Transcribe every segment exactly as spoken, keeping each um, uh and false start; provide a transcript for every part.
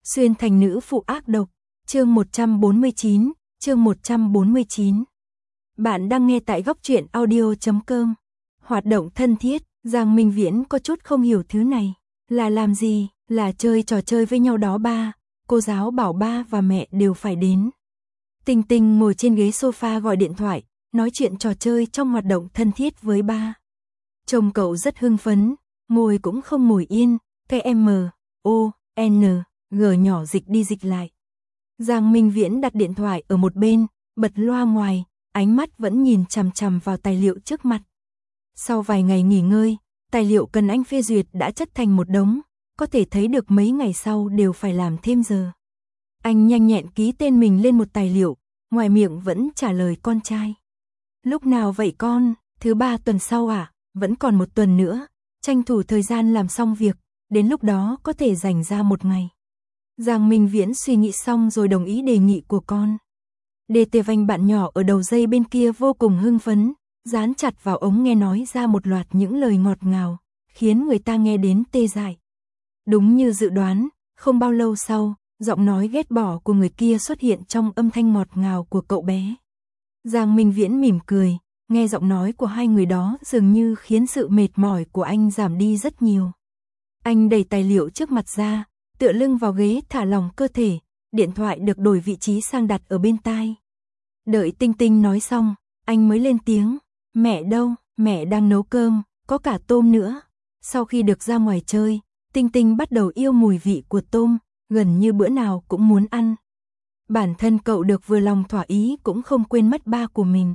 Xuyên thành nữ phụ ác độc, chương một trăm bốn mươi chín, chương một trăm bốn mươi chín. Bạn đang nghe tại góc truyện audio chấm com. Hoạt động thân thiết, Giang Minh Viễn có chút không hiểu thứ này. Là làm gì, là chơi trò chơi với nhau đó ba, cô giáo bảo ba và mẹ đều phải đến. Tình Tình ngồi trên ghế sofa gọi điện thoại, nói chuyện trò chơi trong hoạt động thân thiết với ba. Trông cậu rất hưng phấn, ngồi cũng không ngồi yên, cái M, O, N, G nhỏ dịch đi dịch lại. Giang Minh Viễn đặt điện thoại ở một bên, bật loa ngoài, ánh mắt vẫn nhìn chằm chằm vào tài liệu trước mặt. Sau vài ngày nghỉ ngơi, tài liệu cần anh phê duyệt đã chất thành một đống, có thể thấy được mấy ngày sau đều phải làm thêm giờ. Anh nhanh nhẹn ký tên mình lên một tài liệu, ngoài miệng vẫn trả lời con trai. Lúc nào vậy con, thứ ba tuần sau à, vẫn còn một tuần nữa, tranh thủ thời gian làm xong việc, đến lúc đó có thể dành ra một ngày. Giang Minh Viễn suy nghĩ xong rồi đồng ý đề nghị của con. Đê Tê Vanh bạn nhỏ ở đầu dây bên kia vô cùng hưng phấn, dán chặt vào ống nghe nói ra một loạt những lời ngọt ngào, khiến người ta nghe đến tê dại. Đúng như dự đoán, không bao lâu sau, giọng nói ghét bỏ của người kia xuất hiện trong âm thanh ngọt ngào của cậu bé. Giang Minh Viễn mỉm cười, nghe giọng nói của hai người đó dường như khiến sự mệt mỏi của anh giảm đi rất nhiều. Anh đẩy tài liệu trước mặt ra, tựa lưng vào ghế thả lỏng cơ thể, điện thoại được đổi vị trí sang đặt ở bên tai. Đợi Tinh Tinh nói xong, anh mới lên tiếng, mẹ đâu, mẹ đang nấu cơm, có cả tôm nữa. Sau khi được ra ngoài chơi, Tinh Tinh bắt đầu yêu mùi vị của tôm, gần như bữa nào cũng muốn ăn. Bản thân cậu được vừa lòng thỏa ý cũng không quên mất ba của mình.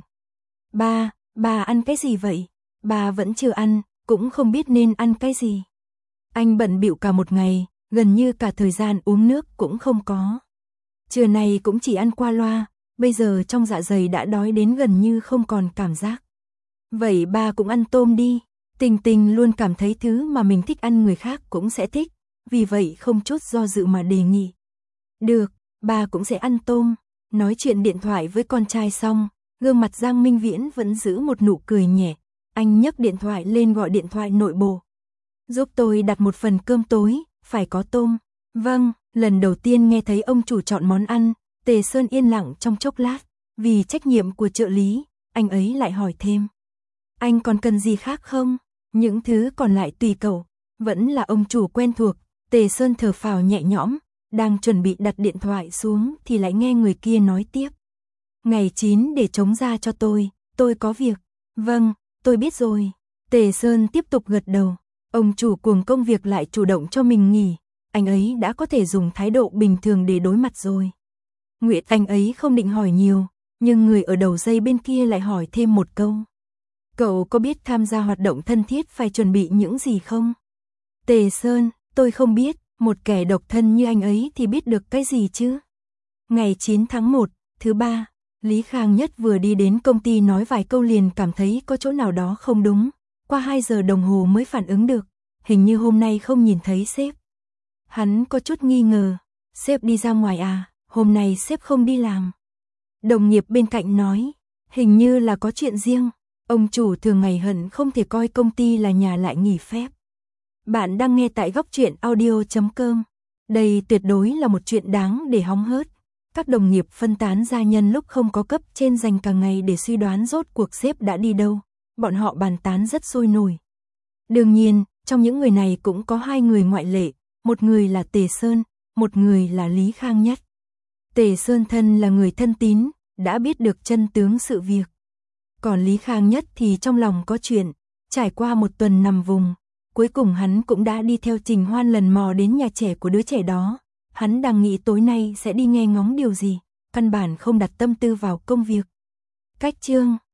Ba, ba ăn cái gì vậy? Ba vẫn chưa ăn, cũng không biết nên ăn cái gì. Anh bận bịu cả một ngày, gần như cả thời gian uống nước cũng không có. Trưa này cũng chỉ ăn qua loa, bây giờ trong dạ dày đã đói đến gần như không còn cảm giác. Vậy ba cũng ăn tôm đi. Tình Tình luôn cảm thấy thứ mà mình thích ăn người khác cũng sẽ thích, vì vậy không chút do dự mà đề nghị. Được, ba cũng sẽ ăn tôm. Nói chuyện điện thoại với con trai xong, gương mặt Giang Minh Viễn vẫn giữ một nụ cười nhẹ. Anh nhấc điện thoại lên gọi điện thoại nội bộ. Giúp tôi đặt một phần cơm tối, phải có tôm. Vâng, lần đầu tiên nghe thấy ông chủ chọn món ăn, Tề Sơn yên lặng trong chốc lát, vì trách nhiệm của trợ lý, anh ấy lại hỏi thêm. Anh còn cần gì khác không? Những thứ còn lại tùy cậu, vẫn là ông chủ quen thuộc. Tề Sơn thở phào nhẹ nhõm, đang chuẩn bị đặt điện thoại xuống thì lại nghe người kia nói tiếp. Ngày chín để trống ra cho tôi, tôi có việc. Vâng, tôi biết rồi. Tề Sơn tiếp tục gật đầu. Ông chủ cuồng công việc lại chủ động cho mình nghỉ, anh ấy đã có thể dùng thái độ bình thường để đối mặt rồi. Nguyệt anh ấy không định hỏi nhiều, nhưng người ở đầu dây bên kia lại hỏi thêm một câu. Cậu có biết tham gia hoạt động thân thiết phải chuẩn bị những gì không? Tề Sơn, tôi không biết, một kẻ độc thân như anh ấy thì biết được cái gì chứ? Ngày chín tháng một, thứ ba, Lý Khang Nhất vừa đi đến công ty nói vài câu liền cảm thấy có chỗ nào đó không đúng. Qua hai giờ đồng hồ mới phản ứng được, hình như hôm nay không nhìn thấy sếp. Hắn có chút nghi ngờ, sếp đi ra ngoài à, hôm nay sếp không đi làm. Đồng nghiệp bên cạnh nói, hình như là có chuyện riêng, ông chủ thường ngày hận không thể coi công ty là nhà lại nghỉ phép. Bạn đang nghe tại góc truyện audio chấm com. Đây tuyệt đối là một chuyện đáng để hóng hớt. Các đồng nghiệp phân tán ra nhân lúc không có cấp trên dành cả ngày để suy đoán rốt cuộc sếp đã đi đâu. Bọn họ bàn tán rất sôi nổi. Đương nhiên, trong những người này cũng có hai người ngoại lệ, một người là Tề Sơn, một người là Lý Khang Nhất. Tề Sơn thân là người thân tín, đã biết được chân tướng sự việc. Còn Lý Khang Nhất thì trong lòng có chuyện, trải qua một tuần nằm vùng, cuối cùng hắn cũng đã đi theo Trình Hoan lần mò đến nhà trẻ của đứa trẻ đó. Hắn đang nghĩ tối nay sẽ đi nghe ngóng điều gì, căn bản không đặt tâm tư vào công việc. Cách chương